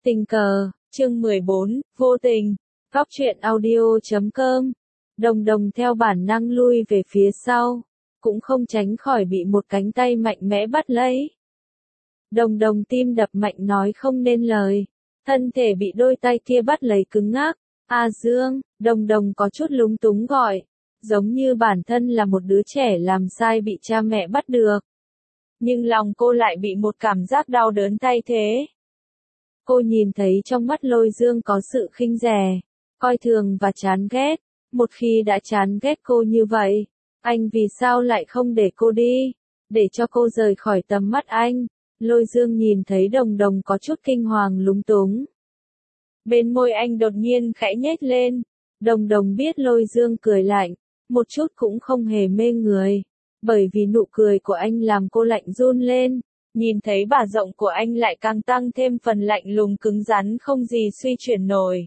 Tình cờ, chương 14, vô tình, góc truyện audio.com. Đồng Đồng theo bản năng lui về phía sau, cũng không tránh khỏi bị một cánh tay mạnh mẽ bắt lấy. Đồng Đồng tim đập mạnh nói không nên lời, thân thể bị đôi tay kia bắt lấy cứng ngắc. A Dương, Đồng Đồng có chút lúng túng gọi, giống như bản thân là một đứa trẻ làm sai bị cha mẹ bắt được. Nhưng lòng cô lại bị một cảm giác đau đớn thay thế. Cô nhìn thấy trong mắt Lôi Dương có sự khinh rẻ, coi thường và chán ghét. Một khi đã chán ghét cô như vậy, anh vì sao lại không để cô đi, để cho cô rời khỏi tầm mắt anh? Lôi Dương nhìn thấy Đồng Đồng có chút kinh hoàng lúng túng. Bên môi anh đột nhiên khẽ nhếch lên. Đồng Đồng biết Lôi Dương cười lạnh, một chút cũng không hề mê người, bởi vì nụ cười của anh làm cô lạnh run lên. Nhìn thấy bả rộng của anh lại càng tăng thêm phần lạnh lùng cứng rắn không gì suy chuyển nổi.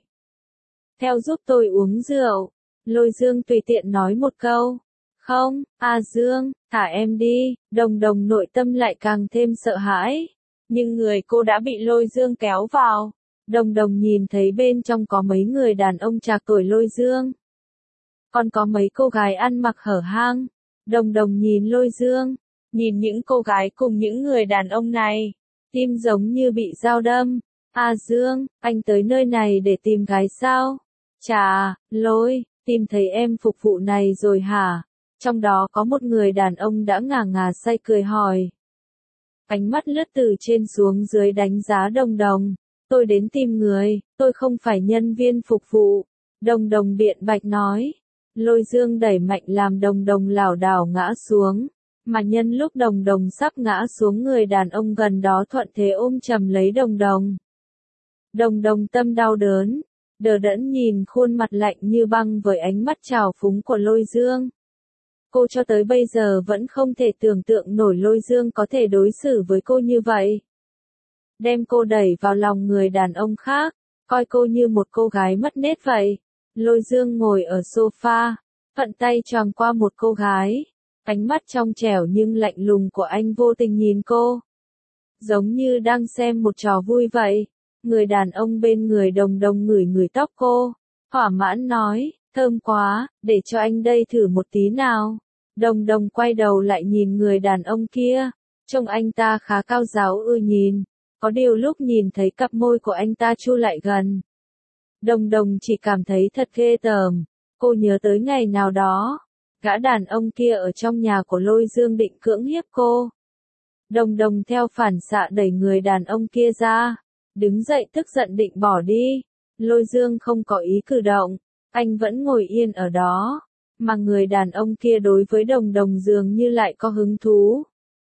Theo giúp tôi uống rượu, Lôi Dương tùy tiện nói một câu. Không, A Dương, thả em đi. Đồng Đồng nội tâm lại càng thêm sợ hãi. Nhưng người cô đã bị Lôi Dương kéo vào. Đồng Đồng nhìn thấy bên trong có mấy người đàn ông trạc tuổi Lôi Dương. Còn có mấy cô gái ăn mặc hở hang. Đồng Đồng nhìn Lôi Dương. Nhìn những cô gái cùng những người đàn ông này, tim giống như bị dao đâm. A Dương, anh tới nơi này để tìm gái sao? Chà, Lôi, tìm thấy em phục vụ này rồi hả? Trong đó có một người đàn ông đã ngà ngà say cười hỏi. Ánh mắt lướt từ trên xuống dưới đánh giá Đồng Đồng. Tôi đến tìm người, tôi không phải nhân viên phục vụ. Đồng Đồng biện bạch nói. Lôi Dương đẩy mạnh làm Đồng Đồng lảo đảo ngã xuống. Mà nhân lúc Đồng Đồng sắp ngã xuống, người đàn ông gần đó thuận thế ôm chầm lấy Đồng Đồng. Đồng Đồng tâm đau đớn, đờ đẫn nhìn khuôn mặt lạnh như băng với ánh mắt trào phúng của Lôi Dương. Cô cho tới bây giờ vẫn không thể tưởng tượng nổi Lôi Dương có thể đối xử với cô như vậy. Đem cô đẩy vào lòng người đàn ông khác, coi cô như một cô gái mất nết vậy. Lôi Dương ngồi ở sofa, thuận tay choàng qua một cô gái. Ánh mắt trong trẻo nhưng lạnh lùng của anh vô tình nhìn cô. Giống như đang xem một trò vui vậy. Người đàn ông bên người Đồng Đồng ngửi ngửi tóc cô. Thỏa mãn nói, thơm quá, để cho anh đây thử một tí nào. Đồng Đồng quay đầu lại nhìn người đàn ông kia. Trông anh ta khá cao ráo nhìn. Có điều lúc nhìn thấy cặp môi của anh ta chu lại gần. Đồng Đồng chỉ cảm thấy thật ghê tởm. Cô nhớ tới ngày nào đó. Gã đàn ông kia ở trong nhà của Lôi Dương định cưỡng hiếp cô. Đồng Đồng theo phản xạ đẩy người đàn ông kia ra. Đứng dậy tức giận định bỏ đi. Lôi Dương không có ý cử động. Anh vẫn ngồi yên ở đó. Mà người đàn ông kia đối với Đồng Đồng dường như lại có hứng thú.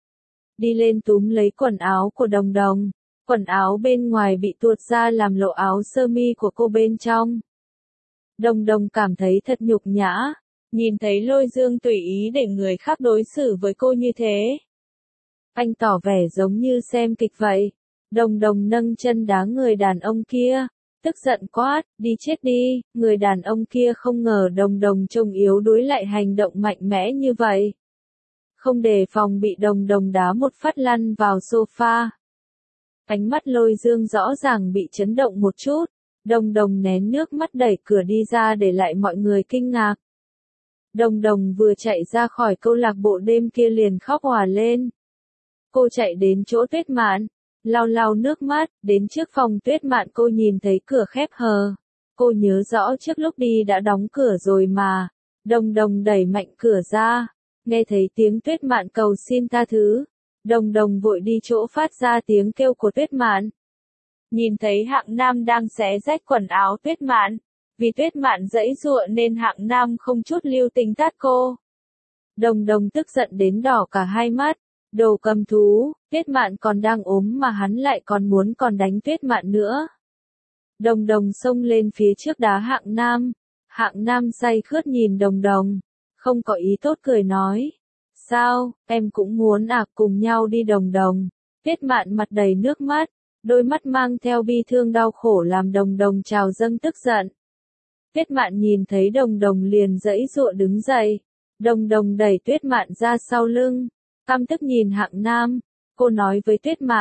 Đi lên túm lấy quần áo của Đồng Đồng. Quần áo bên ngoài bị tuột ra làm lộ áo sơ mi của cô bên trong. Đồng Đồng cảm thấy thật nhục nhã. Nhìn thấy Lôi Dương tùy ý để người khác đối xử với cô như thế. Anh tỏ vẻ giống như xem kịch vậy. Đồng Đồng nâng chân đá người đàn ông kia. Tức giận quát, đi chết đi. Người đàn ông kia không ngờ Đồng Đồng trông yếu đuối lại hành động mạnh mẽ như vậy. Không đề phòng bị Đồng Đồng đá một phát lăn vào sofa. Ánh mắt Lôi Dương rõ ràng bị chấn động một chút. Đồng Đồng nén nước mắt đẩy cửa đi ra để lại mọi người kinh ngạc. Đồng Đồng vừa chạy ra khỏi câu lạc bộ đêm kia liền khóc òa lên. Cô chạy đến chỗ Tuyết Mạn, lau lau nước mắt, đến trước phòng Tuyết Mạn cô nhìn thấy cửa khép hờ. Cô nhớ rõ trước lúc đi đã đóng cửa rồi mà. Đồng Đồng đẩy mạnh cửa ra, nghe thấy tiếng Tuyết Mạn cầu xin tha thứ. Đồng Đồng vội đi chỗ phát ra tiếng kêu của Tuyết Mạn. Nhìn thấy Hạng Nam đang xé rách quần áo Tuyết Mạn. Vì Tuyết Mạn giãy giụa nên Hạng Nam không chút lưu tình tát cô. Đồng Đồng tức giận đến đỏ cả hai mắt. Đồ cầm thú, Tuyết Mạn còn đang ốm mà hắn lại còn muốn đánh Tuyết Mạn nữa. Đồng Đồng xông lên phía trước đá Hạng Nam. Hạng Nam say khướt nhìn Đồng Đồng. Không có ý tốt cười nói. Sao, em cũng muốn cùng nhau đi Đồng Đồng. Tuyết Mạn mặt đầy nước mắt. Đôi mắt mang theo bi thương đau khổ làm Đồng Đồng trào dâng tức giận. Tuyết Mạn nhìn thấy Đồng Đồng liền giãy giụa đứng dậy. Đồng Đồng đẩy Tuyết Mạn ra sau lưng. Căm tức nhìn Hạng Nam. Cô nói với Tuyết Mạn.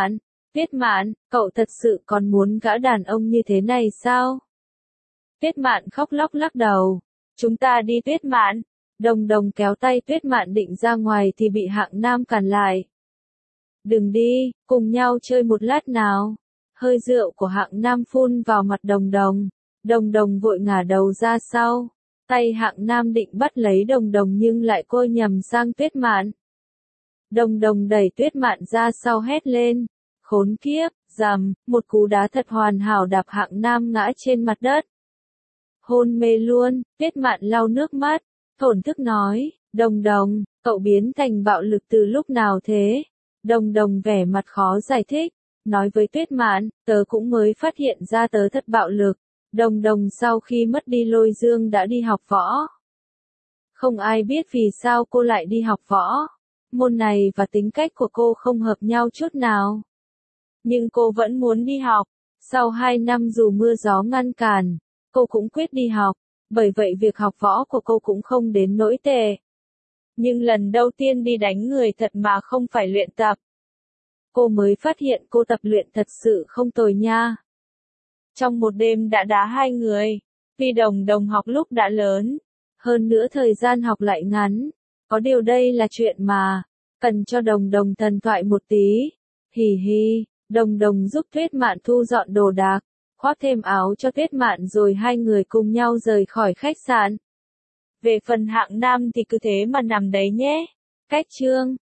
Tuyết Mạn, cậu thật sự còn muốn gã đàn ông như thế này sao? Tuyết Mạn khóc lóc lắc đầu. Chúng ta đi Tuyết Mạn. Đồng Đồng kéo tay Tuyết Mạn định ra ngoài thì bị Hạng Nam cản lại. Đừng đi, cùng nhau chơi một lát nào. Hơi rượu của Hạng Nam phun vào mặt Đồng Đồng. Đồng Đồng vội ngả đầu ra sau. Tay Hạng Nam định bắt lấy Đồng Đồng nhưng lại cô nhầm sang Tuyết Mạn. Đồng Đồng đẩy Tuyết Mạn ra sau hét lên. Khốn kiếp, rầm, một cú đá thật hoàn hảo đạp Hạng Nam ngã trên mặt đất. Hôn mê luôn, Tuyết Mạn lau nước mắt, thổn thức nói, Đồng Đồng, cậu biến thành bạo lực từ lúc nào thế? Đồng Đồng vẻ mặt khó giải thích, nói với Tuyết Mạn, tớ cũng mới phát hiện ra tớ thật bạo lực. Đồng Đồng sau khi mất đi Lôi Dương đã đi học võ. Không ai biết vì sao cô lại đi học võ. Môn này và tính cách của cô không hợp nhau chút nào. Nhưng cô vẫn muốn đi học. Sau 2 năm dù mưa gió ngăn cản, cô cũng quyết đi học. Bởi vậy việc học võ của cô cũng không đến nỗi tệ. Nhưng lần đầu tiên đi đánh người thật mà không phải luyện tập. Cô mới phát hiện cô tập luyện thật sự không tồi nha. Trong một đêm đã đá 2 người. Vì Đồng Đồng học lúc đã lớn. Hơn nữa thời gian học lại ngắn. Có điều đây là chuyện mà. Cần cho Đồng Đồng thần thoại một tí. Hì hì. Đồng Đồng giúp Tuyết Mạn thu dọn đồ đạc, khoác thêm áo cho Tuyết Mạn rồi hai người cùng nhau rời khỏi khách sạn. Về phần Hạng Nam thì cứ thế mà nằm đấy nhé. Cách chương